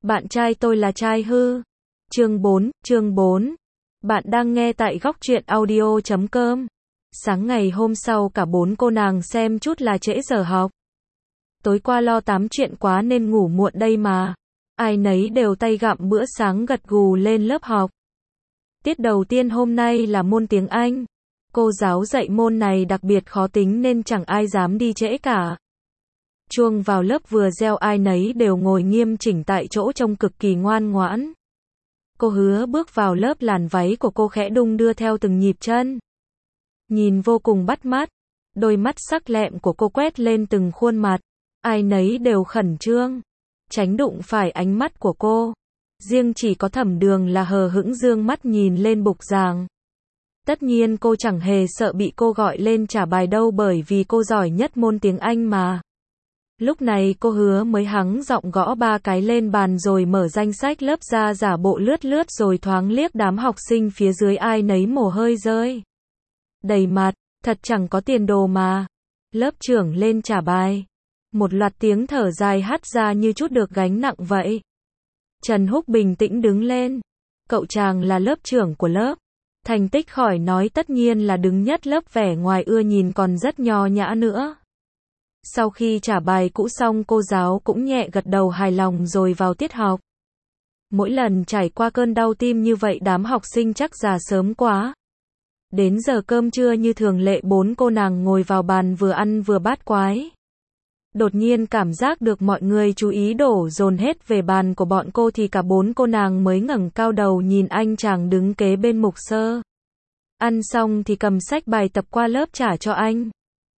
Bạn trai tôi là trai hư. Chương 4. Bạn đang nghe tại góc truyện audio.com. Sáng ngày hôm sau cả bốn cô nàng xem chút là trễ giờ học. Tối qua lo tám chuyện quá nên ngủ muộn đây mà. Ai nấy đều tay gặm bữa sáng gật gù lên lớp học. Tiết đầu tiên hôm nay là môn tiếng Anh. Cô giáo dạy môn này đặc biệt khó tính nên chẳng ai dám đi trễ cả. Chuông vào lớp vừa reo ai nấy đều ngồi nghiêm chỉnh tại chỗ trông cực kỳ ngoan ngoãn. Cô Hứa bước vào lớp, làn váy của cô khẽ đung đưa theo từng nhịp chân. Nhìn vô cùng bắt mắt, đôi mắt sắc lẹm của cô quét lên từng khuôn mặt. Ai nấy đều khẩn trương, tránh đụng phải ánh mắt của cô. Riêng chỉ có Thẩm Đường là hờ hững dương mắt nhìn lên bục giảng. Tất nhiên cô chẳng hề sợ bị cô gọi lên trả bài đâu bởi vì cô giỏi nhất môn tiếng Anh mà. Lúc này cô Hứa mới hắng giọng gõ ba cái lên bàn rồi mở danh sách lớp ra giả bộ lướt lướt rồi thoáng liếc đám học sinh phía dưới ai nấy mồ hôi rơi đầy mặt, thật chẳng có tiền đồ mà. Lớp trưởng lên trả bài. Một loạt tiếng thở dài hắt ra như chút được gánh nặng vậy. Trần Húc bình tĩnh đứng lên. Cậu chàng là lớp trưởng của lớp. Thành tích khỏi nói tất nhiên là đứng nhất lớp, vẻ ngoài ưa nhìn còn rất nho nhã nữa. Sau khi trả bài cũ xong cô giáo cũng nhẹ gật đầu hài lòng rồi vào tiết học. Mỗi lần trải qua cơn đau tim như vậy đám học sinh chắc già sớm quá. Đến giờ cơm trưa như thường lệ bốn cô nàng ngồi vào bàn vừa ăn vừa bát quái. Đột nhiên cảm giác được mọi người chú ý đổ dồn hết về bàn của bọn cô thì cả bốn cô nàng mới ngẩng cao đầu nhìn anh chàng đứng kế bên mục sơ. Ăn xong thì cầm sách bài tập qua lớp trả cho anh.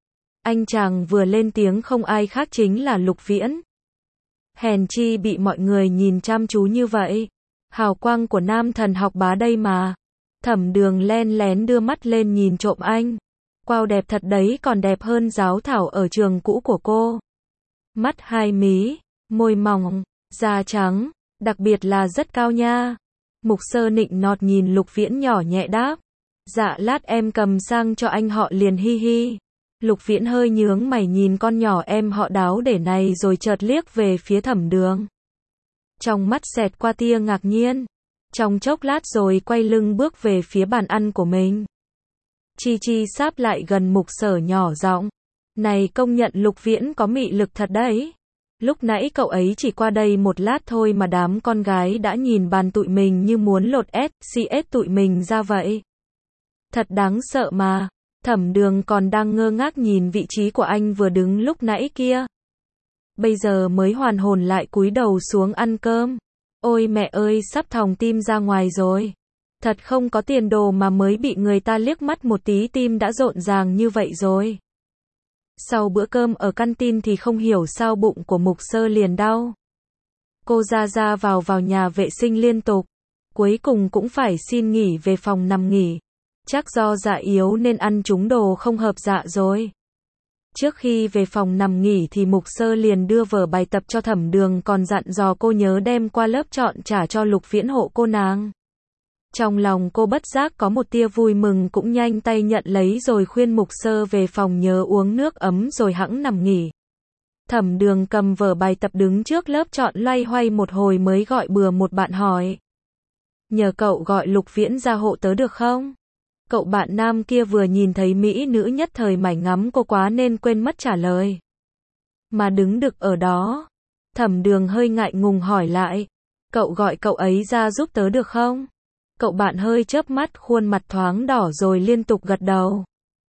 Anh chàng vừa lên tiếng không ai khác chính là Lục Viễn. Hèn chi bị mọi người nhìn chăm chú như vậy. Hào quang của nam thần học bá đây mà. Thẩm Đường len lén đưa mắt lên nhìn trộm anh. Wow, đẹp thật đấy, còn đẹp hơn giáo thảo ở trường cũ của cô. Mắt hai mí, môi mỏng, da trắng, đặc biệt là rất cao nha. Mục sơ nịnh nọt nhìn Lục Viễn nhỏ nhẹ đáp. Dạ lát em cầm sang cho anh họ liền, hi hi. Lục Viễn hơi nhướng mày nhìn con nhỏ em họ đáo để này rồi chợt liếc về phía Thẩm Đường. Trong mắt xẹt qua tia ngạc nhiên. Trong chốc lát rồi quay lưng bước về phía bàn ăn của mình. Chi Chi sáp lại gần Mục Sở nhỏ giọng. Này, công nhận Lục Viễn có mị lực thật đấy. Lúc nãy cậu ấy chỉ qua đây một lát thôi mà đám con gái đã nhìn bàn tụi mình như muốn lột SCS tụi mình ra vậy. Thật đáng sợ mà. Thẩm Đường còn đang ngơ ngác nhìn vị trí của anh vừa đứng lúc nãy kia. Bây giờ mới hoàn hồn lại cúi đầu xuống ăn cơm. Ôi mẹ ơi, sắp thòng tim ra ngoài rồi. Thật không có tiền đồ mà mới bị người ta liếc mắt một tí tim đã rộn ràng như vậy rồi. Sau bữa cơm ở canteen thì không hiểu sao bụng của Mục Sơ liền đau. Cô ra vào nhà vệ sinh liên tục. Cuối cùng cũng phải xin nghỉ về phòng nằm nghỉ. Chắc do dạ yếu nên ăn trúng đồ không hợp dạ rồi. Trước khi về phòng nằm nghỉ thì Mục Sơ liền đưa vở bài tập cho Thẩm Đường, còn dặn dò cô nhớ đem qua lớp chọn trả cho Lục Viễn hộ cô nàng. Trong lòng cô bất giác có một tia vui mừng, cũng nhanh tay nhận lấy rồi khuyên Mục Sơ về phòng nhớ uống nước ấm rồi hẵng nằm nghỉ. Thẩm Đường cầm vở bài tập đứng trước lớp chọn loay hoay một hồi mới gọi bừa một bạn hỏi. Nhờ cậu gọi Lục Viễn ra hộ tớ được không? Cậu bạn nam kia vừa nhìn thấy mỹ nữ nhất thời mải ngắm cô quá nên quên mất trả lời. Mà đứng đực ở đó. Thẩm Đường hơi ngại ngùng hỏi lại. Cậu gọi cậu ấy ra giúp tớ được không? Cậu bạn hơi chớp mắt, khuôn mặt thoáng đỏ rồi liên tục gật đầu.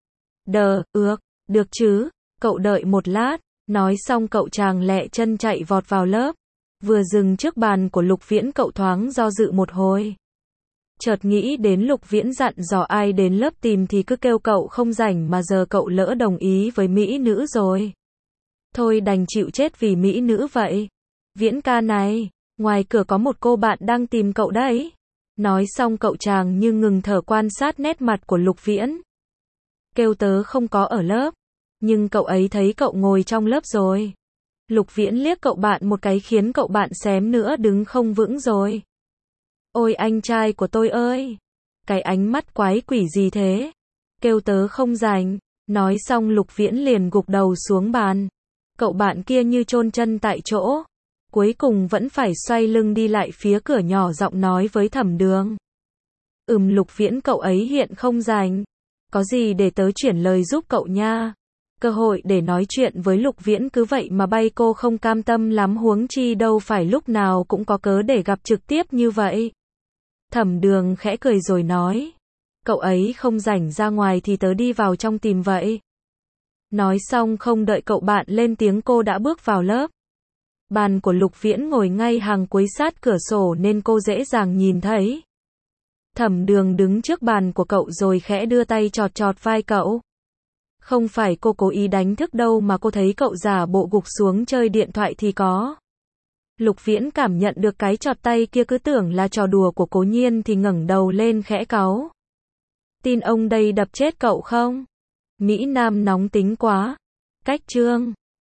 Được chứ, cậu đợi một lát. Nói xong cậu chàng lẹ chân chạy vọt vào lớp. Vừa dừng trước bàn của Lục Viễn cậu thoáng do dự một hồi. Chợt nghĩ đến Lục Viễn dặn dò ai đến lớp tìm thì cứ kêu cậu không rảnh mà giờ cậu lỡ đồng ý với mỹ nữ rồi. Thôi đành chịu chết vì mỹ nữ vậy. Viễn ca này, ngoài cửa có một cô bạn đang tìm cậu đấy. Nói xong cậu chàng như ngừng thở quan sát nét mặt của Lục Viễn. Kêu tớ không có ở lớp. Nhưng cậu ấy thấy cậu ngồi trong lớp rồi. Lục Viễn liếc cậu bạn một cái khiến cậu bạn xém nữa đứng không vững rồi. Ôi anh trai của tôi ơi! Cái ánh mắt quái quỷ gì thế? Kêu tớ không rảnh. Nói xong Lục Viễn liền gục đầu xuống bàn. Cậu bạn kia như chôn chân tại chỗ. Cuối cùng vẫn phải xoay lưng đi lại phía cửa nhỏ giọng nói với Thẩm Đường. Lục Viễn cậu ấy hiện không rảnh. Có gì để tớ chuyển lời giúp cậu nha. Cơ hội để nói chuyện với Lục Viễn cứ vậy mà bay cô không cam tâm lắm huống chi đâu phải lúc nào cũng có cớ để gặp trực tiếp như vậy. Thẩm Đường khẽ cười rồi nói. Cậu ấy không rảnh ra ngoài thì tớ đi vào trong tìm vậy. Nói xong không đợi cậu bạn lên tiếng cô đã bước vào lớp. Bàn của Lục Viễn ngồi ngay hàng cuối sát cửa sổ nên cô dễ dàng nhìn thấy. Thẩm Đường đứng trước bàn của cậu rồi khẽ đưa tay chọt chọt vai cậu. Không phải cô cố ý đánh thức đâu mà cô thấy cậu giả bộ gục xuống chơi điện thoại thì có. Lục Viễn cảm nhận được cái chọt tay kia cứ tưởng là trò đùa của Cố Nhiên thì ngẩng đầu lên khẽ cáu. Tin ông đây đập chết cậu không? Mỹ Nam nóng tính quá. Cách chương